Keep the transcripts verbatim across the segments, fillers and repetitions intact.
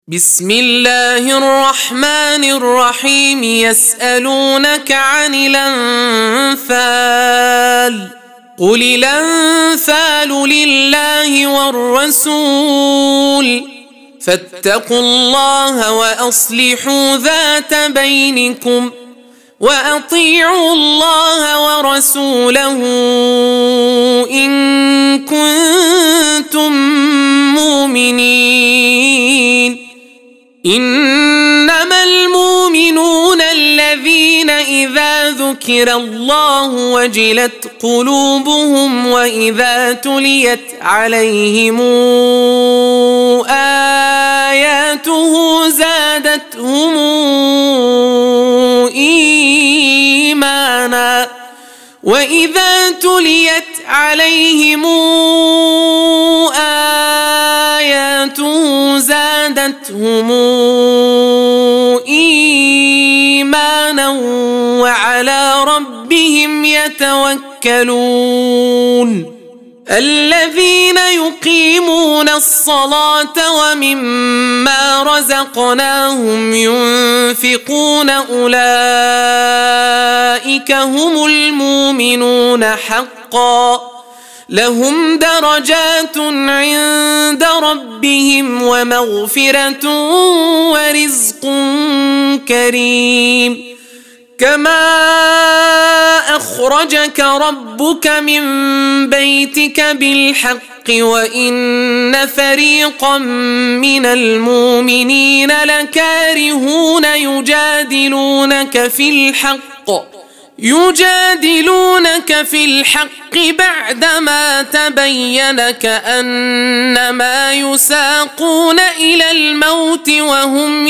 بسم الله الرحمن الرحيم. يسألونك عن الأنفال قل الأنفال لله والرسول فاتقوا الله وأصلحوا ذات بينكم وأطيعوا الله ورسوله إن كنتم مؤمنين. إنما المؤمنون الذين إذا ذكر الله وجلت قلوبهم وإذا تليت عليهم آياته زادتهم إيمانا وإذا تليت عليهم آياته زادتهم إيمانا وعلى ربهم يتوكلون. الذين يقيمون الصلاة ومما رزقناهم ينفقون أولئك هم المؤمنون حقا لهم درجات عند ربهم ومغفرة ورزق كريم. كما أخرجك ربك من بيتك بالحق وإن فريقا من المؤمنين لكارهون يجادلونك في الحق يجادلونك في الحق بعدما تبين كأنما يساقون إلى الموت وهم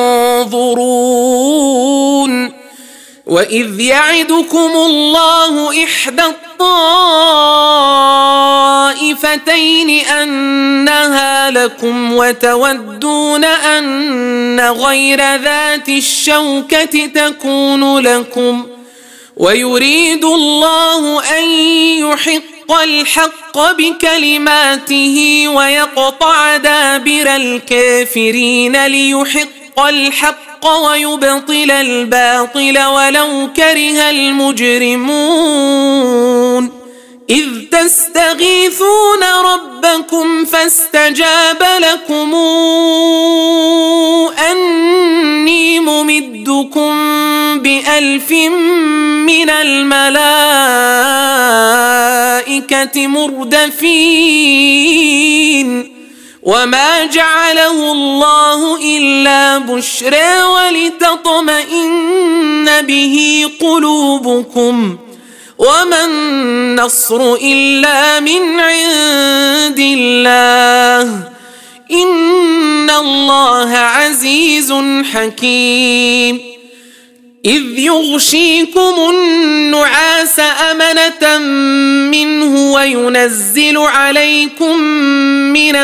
ينظرون. وإذ يعدكم الله إحدى الطائفتين أنها لكم وتودون أن غير ذات الشوكة تكون لكم ويريد الله أن يحق الحق بكلماته ويقطع دابر الكافرين ليحق الحق ويبطل الباطل ولو كره المجرمون. إذ تستغيثون ربكم فاستجاب لكم أني ممدكم بألف من الملائكة مردفين. وما جعله الله إلا بشرى ولتطمئن به قلوبكم وما النصر إلا من عند الله إن الله عزيز حكيم. إذ يغشيكم النعاس أمنة منه وينزل عليكم من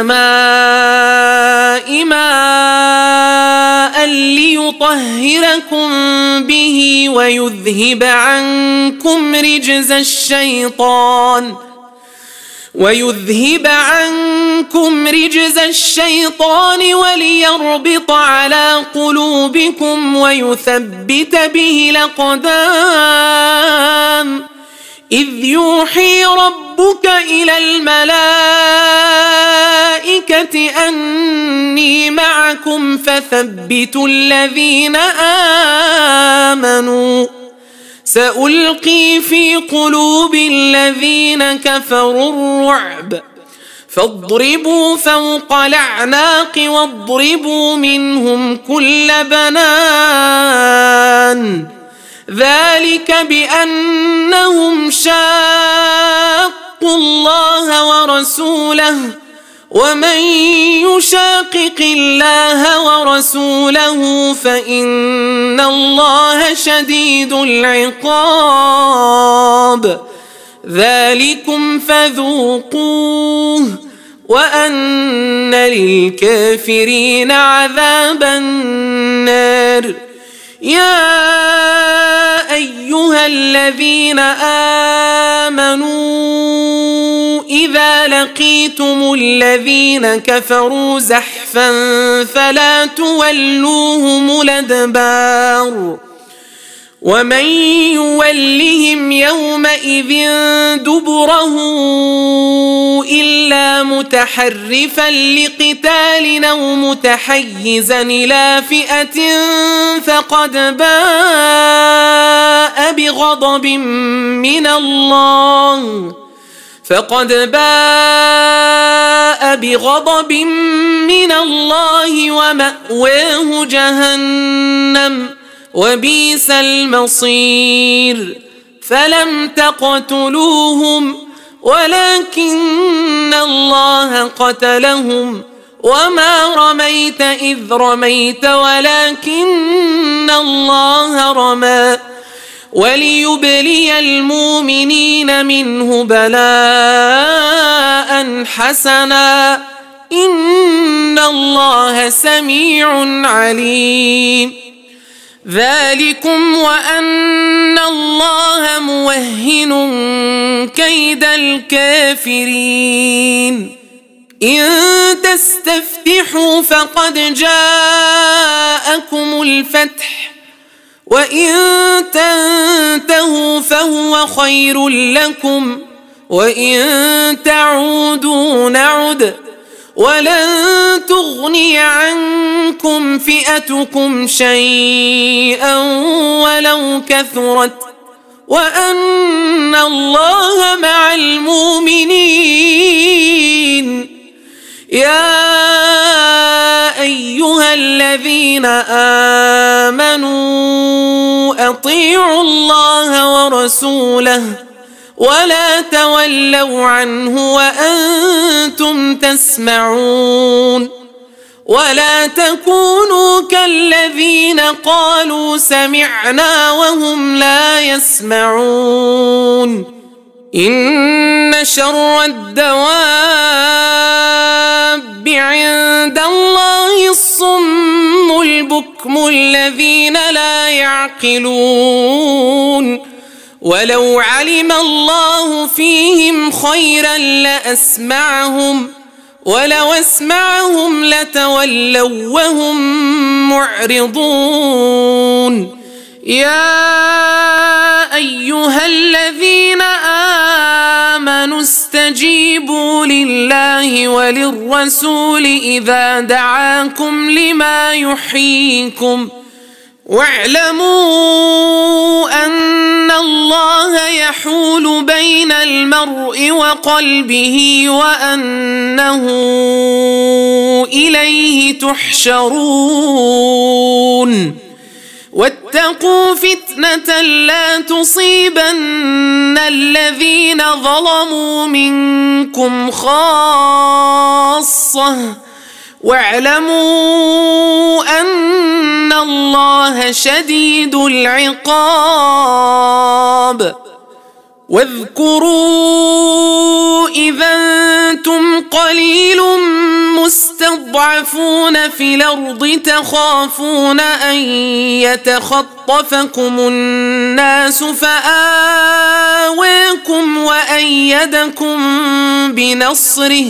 السماء ماء ليطهركم به ويذهب عنكم رجز الشيطان ويذهب عنكم رجز الشيطان وليربط على قلوبكم ويثبت به الأقدام. إذ يوحي ربك إلى الملائكة أني معكم فثبتوا الذين آمنوا سألقي في قلوب الذين كفروا الرعب فاضربوا فوق الأعناق واضربوا منهم كل بنان. ذلك بأنهم شاقوا الله ورسوله ومن يشاقق الله ورسوله فإن الله شديد العقاب. ذلكم فذوقوه وأن للكافرين عذاب النار. يا أيها الذين آمنوا إذا لقيتم الذين كفروا زحفا زحفا فلا تولوهم الأدبار ومن يولهم يومئذ دبره إلا متحرفا لقتال أو متحيزا إلى فئة فقد باء بغضب من الله فقد باء بغضب من الله ومأواه جهنم وبئس المصير فلم تقتلوهم ولكن الله قتلهم وما رميت إذ رميت ولكن الله رمى وليبلي المؤمنين منه بلاء حسنا إن الله سميع عليم ذلكم وأن الله موهن كيد الكافرين إن تستفتحوا فقد جاءكم الفتح وإن تنتهوا فهو خير لكم وإن تعودوا نعد ولن تغني عنكم فئتكم شيئا ولو كثرت وأن الله مع المؤمنين يا أيها الذين آمنوا أطيعوا الله ورسوله ولا تولوا عنه وأنتم تسمعون ولا تكونوا كالذين قالوا سمعنا وهم لا يسمعون إن شر الدواب عند الله الصم البكم الذين لا يعقلون ولو علم الله فيهم خيرا لأسمعهم ولو أسمعهم لتولوا وهم معرضون يا أيها الذين آمنوا استجيبوا لله وللرسول إذا دعاكم لما يحييكم واعلموا أن الله يحول بين المرء وقلبه وأنه إليه تحشرون واتقوا فتنة لا تصيبن الذين ظلموا منكم خاصة واعلموا أن الله شديد العقاب واذكروا إذا أنتم قليل مستضعفون في الأرض تخافون أن يتخطفكم الناس فآواكم وأيدكم بنصره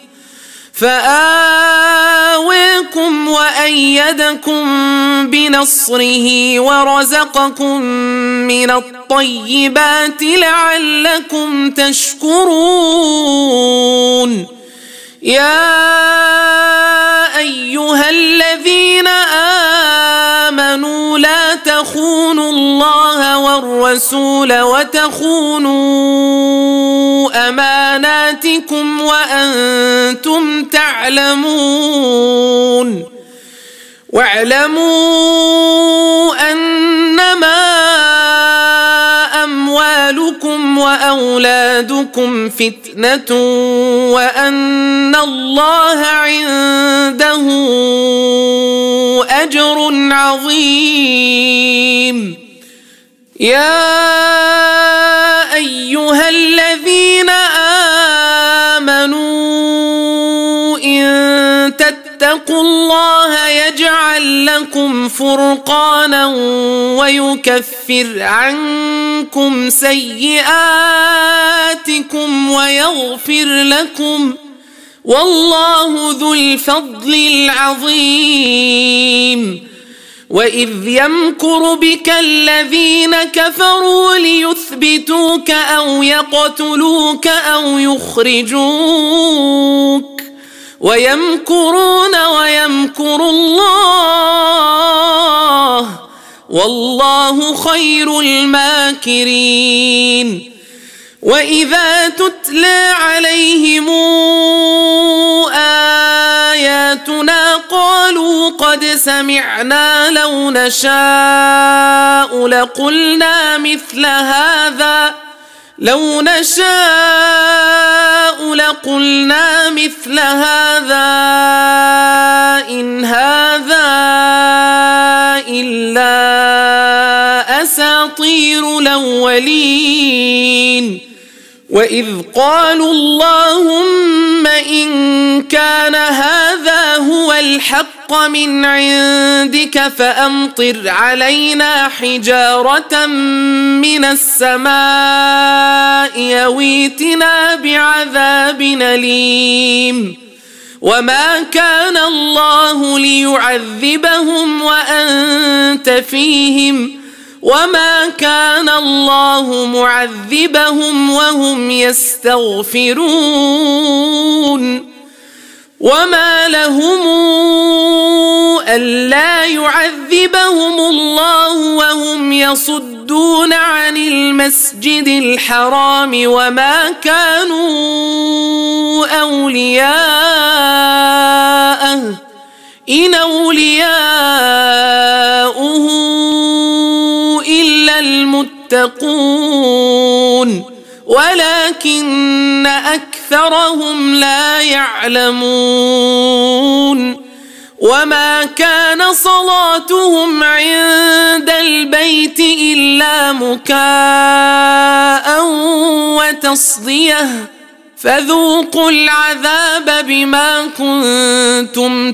فآواكم وأيدكم بنصره ورزقكم من الطيبات لعلكم تشكرون يا أيها الذين آمنوا لا تخونوا الله والرسول وتخونوا أماناتكم وأنتم تعلمون واعلموا أنما أموالكم وأولادكم فتنة وأن الله عنده أجر عظيم يا أيها الذين آمنوا إن تتقوا الله يجعل لكم فرقانا ويكفر عنكم سيئاتكم ويغفر لكم والله ذو الفضل العظيم. وإذ يمكر بك الذين كفروا ليثبتوك أو يقتلوك أو يخرجوك ويمكرون ويمكر الله والله خير الماكرين. وإذا تتلى عليهم آياتنا قالوا قد سمعنا لو نشاء لقلنا مثل هذا لو نشاء لقلنا مثل هذا إن هذا إلا أساطير الأولين. وإذ قالوا اللهم إن كان هذا هو الحق من عندك فأمطر علينا حجارة من السماء أو ائتنا بعذاب أليم. وما كان الله ليعذبهم وأنت فيهم وما كان الله معذبهم وهم يستغفرون. وما لهم ألا يعذبهم الله وهم يصدون عن المسجد الحرام وما كانوا أولياءه إن أولياؤه إلا المتقون ولكن أكثرهم لا يعلمون. وما كان صلاتهم عند البيت إلا مكاء وتصديه فذوقوا العذاب بما كنتم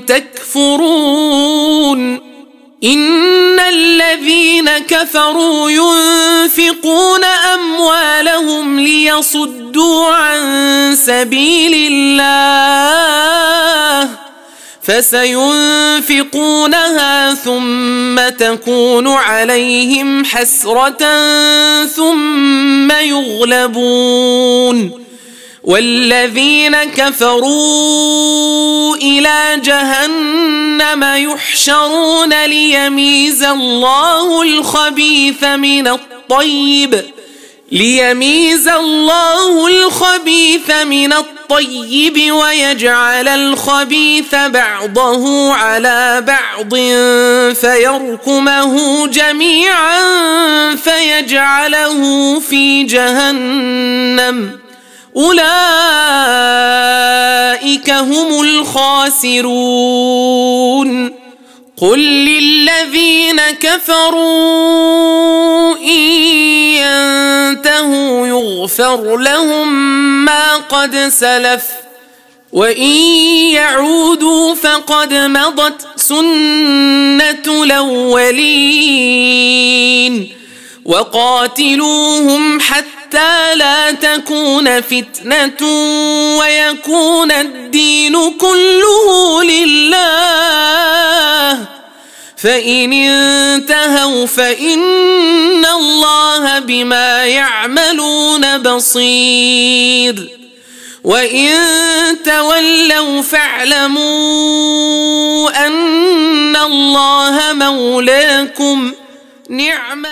تكفرون. إن الذين كفروا ينفقون أموالهم ليصدوا عن سبيل الله فسينفقونها ثم تكون عليهم حسرة ثم يغلبون والذين كفروا إلى جهنم يحشرون ليميز الله الخبيث من الطيب ليميز الله الخبيث من الطيب ويجعل الخبيث بعضه على بعض فيركمه جميعا فيجعله في جهنم أولئك هم الخاسرون. قل للذين كفروا إن ينتهوا يغفر لهم ما قد سلف وإن يعودوا فقد مضت سنة الأولين. وقاتلوهم حتى حتى لا تكون فتنة ويكون الدين كله لله فإن انتهوا فإن الله بما يعملون بصير وإن تولوا فاعلموا أن الله مولاكم نعم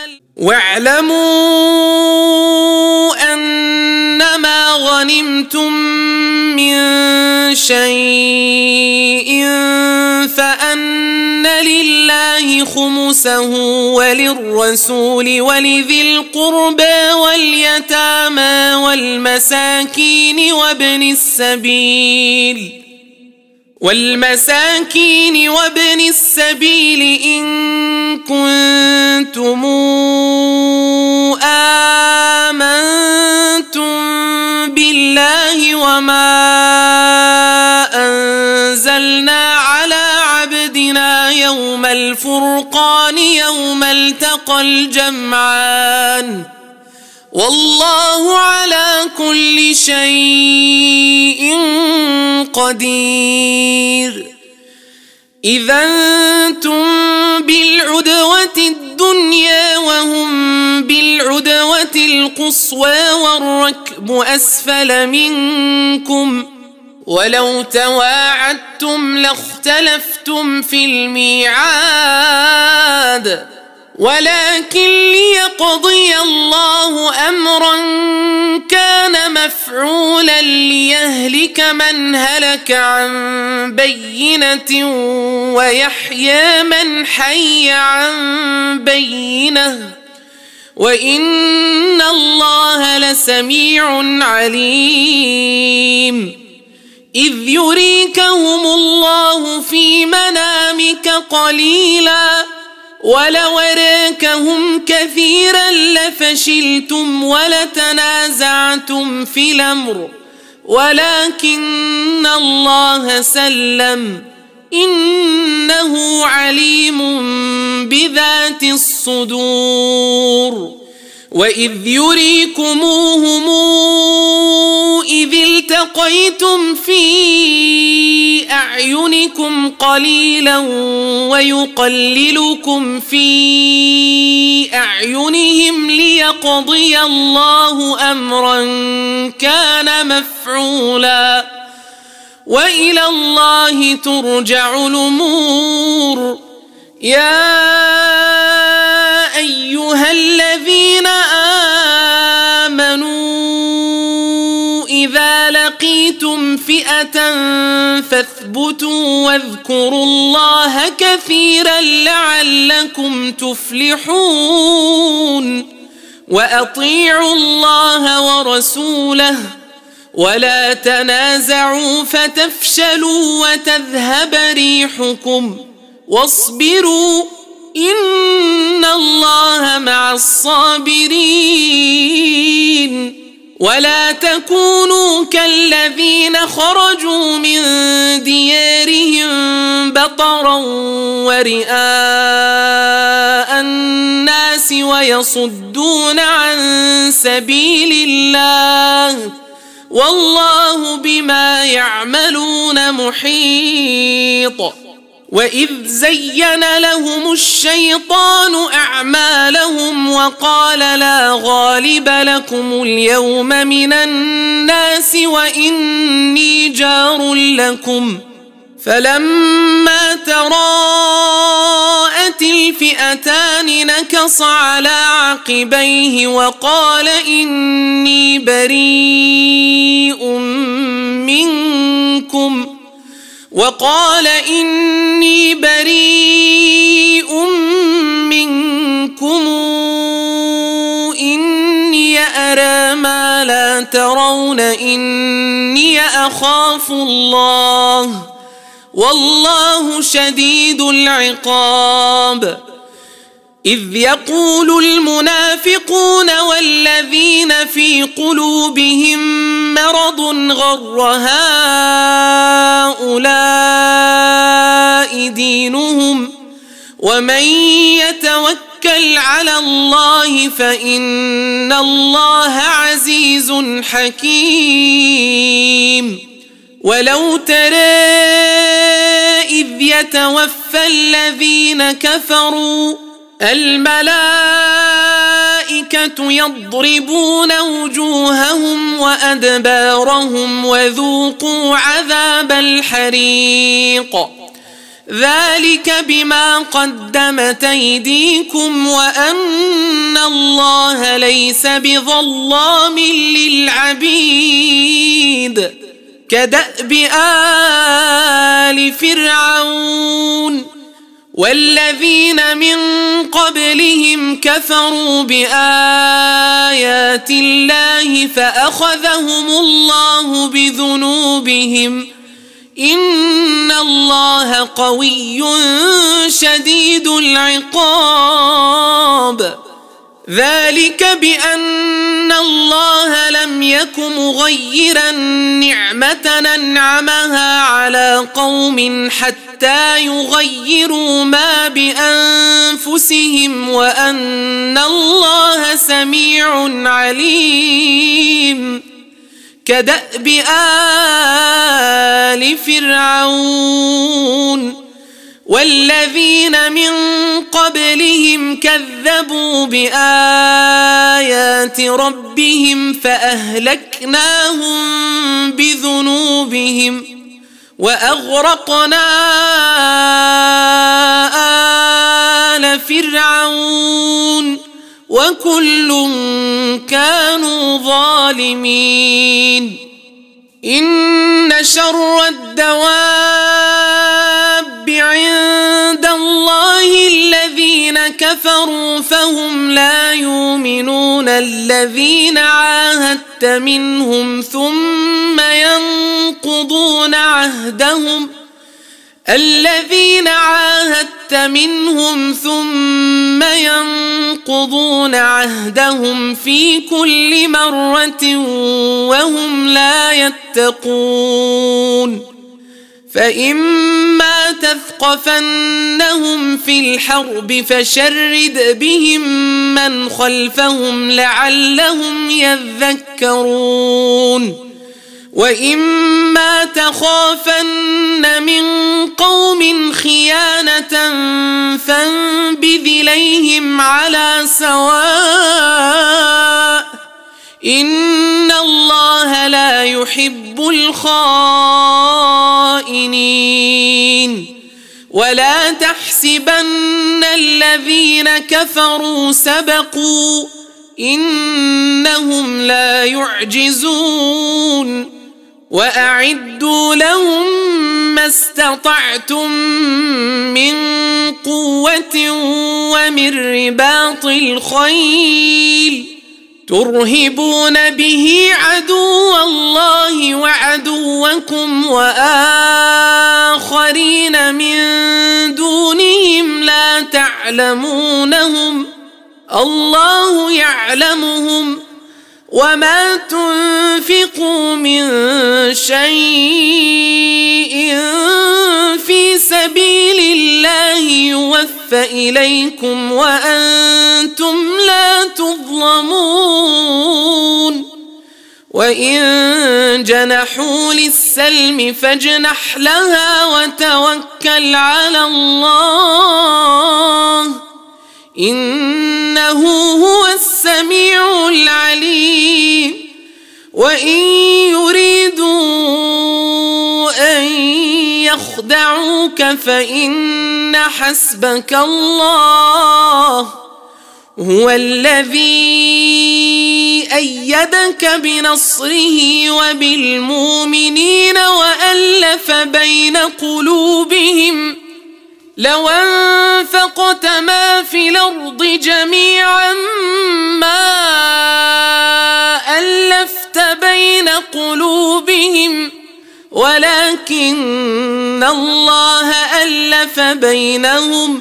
واعلموا أنما غنمتم من شيء فأن لله خمسه وللرسول ولذي القربى واليتامى والمساكين وابن السبيل والمساكين وابن السبيل إن كنتم آمنتم بالله وما أنزلنا على عبدنا يوم الفرقان يوم التقى الجمعان والله على كل شيء قدير. إذا أنتم بالعدوة الدنيا وهم بالعدوة القصوى والركب أسفل منكم، ولو تواعدتم لاختلفتم في الميعاد، ولكن ليقضي الله أمرا كان مفعولا ليهلك من هلك عن بينة ويحيى من حي عن بينة، وإن الله لسميع عليم. إذ يريكهم الله في منامك قليلا ولو أراكهم كثيرا لفشلتم ولتنازعتم في الأمر، ولكن الله سلم، إنه عليم بذات الصدور. وإذ يريكموهم إذ التقيتم في أعينكم قليلا ويقللكم في أعينهم ليقضي الله أمرا كان مفعولا، وإلى الله ترجع الأمور. يا أيها الذين آمنوا إذا لقيتم فئة فاثبتوا واذكروا الله كثيرا لعلكم تفلحون. وأطيعوا الله ورسوله ولا تنازعوا فتفشلوا وتذهب ريحكم، واصبروا إن الله مع الصابرين. ولا تكونوا كالذين خرجوا من ديارهم بطرا ورئاء الناس ويصدون عن سبيل الله، والله بما يعملون محيط. وإذ زين لهم الشيطان أعمالهم وقال لا غالب لكم اليوم من الناس وإني جار لكم، فلما تراءت الفئتان نكص على عقبيه وقال إني بريء منكم وقال إني بريء منكم إني أرى ما لا ترون إني أخاف الله والله شديد العقاب. إذ يقول المنافقون والذين في قلوبهم مرض غر هؤلاء دينهم ومن يتوكل على الله فإن الله عزيز حكيم. ولو ترى إذ يتوفى الذين كفروا الملائكة يضربون وجوههم وأدبارهم وذوقوا عذاب الحريق، ذلك بما قدمت أيديكم وأن الله ليس بظلام للعبيد. كدأب آل فرعون والذين من قبلهم كفروا بآيات الله فأخذهم الله بذنوبهم إن الله قوي شديد العقاب. ذلك بأن الله لم يك مغيرا نعمة أنعمها على قوم حتى يغيروا ما بأنفسهم أنفسهم وأن الله سميع عليم. كدأب آل فرعون والذين من قبلهم كذبوا بآيات ربهم فأهلكناهم بذنوبهم وأغرقنا آل فرعون وكل كانوا ظالمين. إن شر الدواب عند الله الذين كفروا فهم لا يؤمنون الذين عاهدت منهم ثم ينقضون عهدهم الذين عاهدت منهم ثم ينقضون عهدهم في كل مرة وهم لا يتقون. فإما تثقفنهم في الحرب فشرد بهم من خلفهم لعلهم يذكرون. وإما تخافن من قوم خيانة فانبذ إليهم على سواء إن الله لا يحب الخائنين. ولا تحسبن الذين كفروا سبقوا إنهم لا يعجزون. وأعدوا لهم ما استطعتم من قوة ومن رباط الخيل ترهبون به عدو الله وعدوكم وآخرين من دونهم لا تعلمونهم الله يعلمهم وما تنفقوا من شيء في سبيل الله يوفى إليكم وأنتم لا تظلمون. وإن جنحوا للسلم فاجنح لها وتوكل على الله إنه هو السميع العليم. وإن يريدوا أن يخدعوك فإن حسبك الله هو الذي أيدك بنصره وبالمؤمنين وألف بين قلوبهم لو أنفقت ما في الأرض جميعا ما ألفت بين قلوبهم ولكن الله ألف بينهم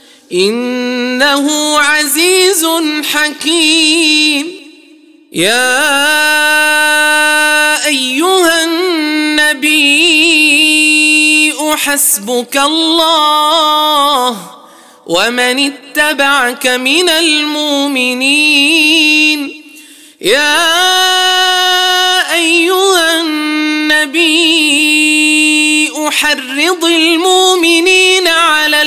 إنه عزيز حكيم. يا أيها النبي حسبك الله ومن اتبعك من المؤمنين. يا أيها النبي حرض المؤمنين على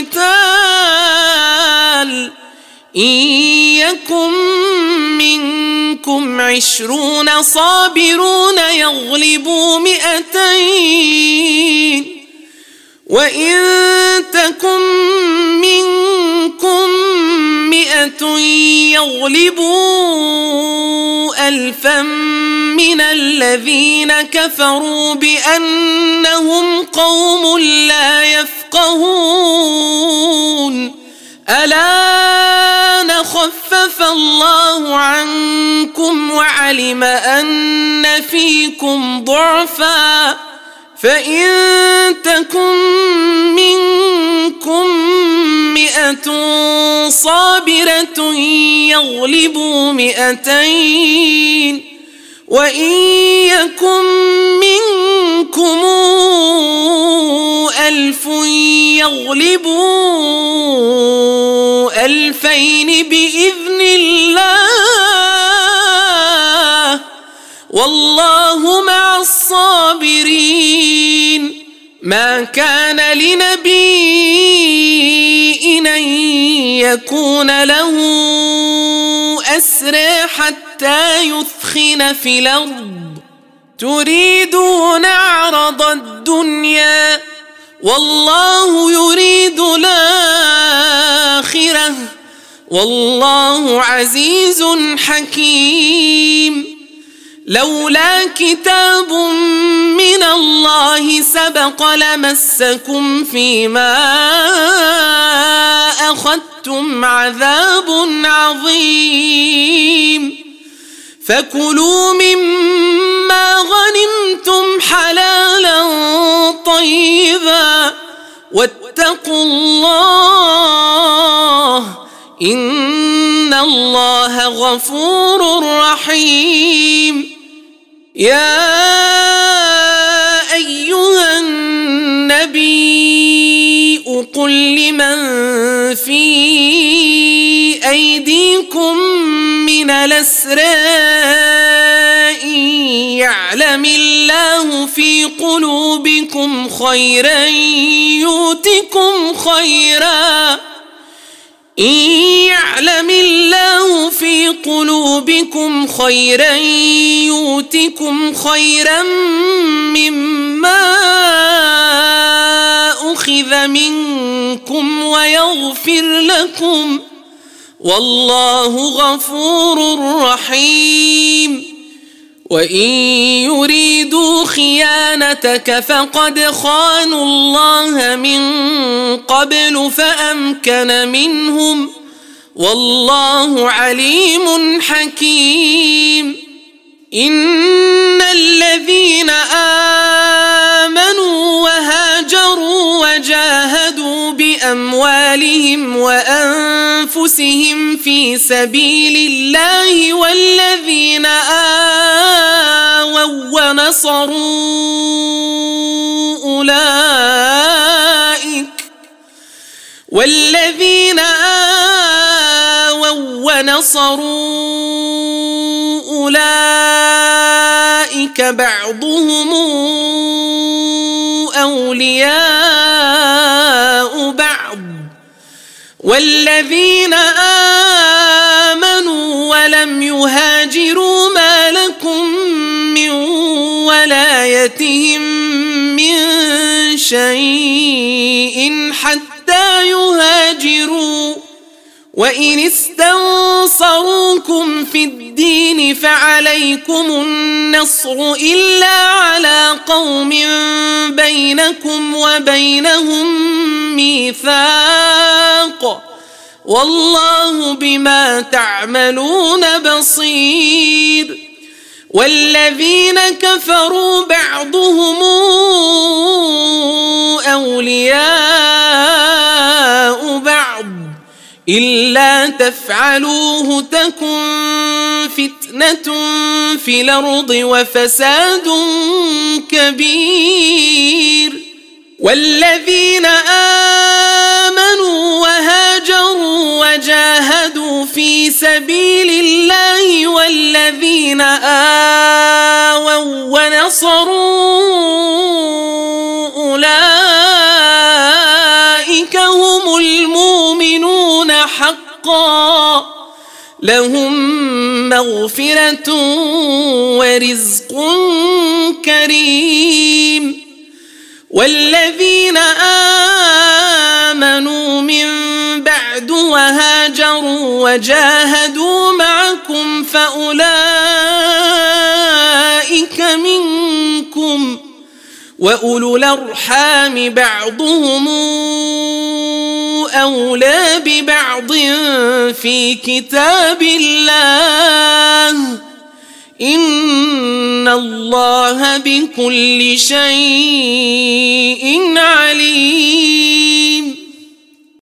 القتال إن يكن منكم عشرون صابرون يغلبوا مئتين وإن تكن منكم مئة يغلبوا ألفا من الذين كفروا بأنهم قوم لا يفقهون. الآن خفف الله عنكم وعلم أن فيكم ضعفا فإن تكن منكم مئة صابرة يغلبوا مئتين وإن يكن منكم ألف يغلبوا والله مع الصابرين. ما كان لنبي أن يكون له أسرى حتى يثخن في الأرض تريدون عرض الدنيا والله يريد الآخرة والله عزيز حكيم. لولا كتاب من الله سبق لمسكم فيما أخذتم عذاب عظيم. فكلوا مما غنمتم حلالا طيبا واتقوا الله إن الله غفور رحيم. يا أيها النبي قل لمن في أيديكم من الأسرى يعلم الله في قلوبكم خيرا يؤتكم خيرا إن يعلم الله في قلوبكم خيرا يؤتكم خيرا مما أخذ منكم ويغفر لكم والله غفور رحيم. وإن يريدوا خيانتك فقد خانوا الله من قبل فأمكن منهم والله عليم حكيم. إن الذين آمنوا وهاجروا وجاهدوا بأموالهم وأنفسهم في سبيل الله والذين آووا ونصروا أولئك والذين آووا ونصروا أولئك بعضهم أولياء بعض والذين آمنوا ولم يهاجروا ما لكم من ولايتهم من شيء حتى يهاجروا وإن استنصروكم في الدين فعليكم النصر إلا على قوم بينكم وبينهم ميثاق والله بما تعملون بصير. والذين كفروا بعضهم أولياء بعض إلا تفعلوه تكن فتنة في الأرض وفساد كبير. والذين آمنوا وهاجروا وجاهدوا في سبيل الله والذين آووا ونصروا أولئك هم المؤمنون حقا لهم مغفرة ورزق كريم. والذين آمنوا من بعد وهاجروا وجاهدوا معكم فأولئك منكم وأولو الأرحام بعضهم أولى ببعض في كتاب الله إن الله بكل شيء عليم.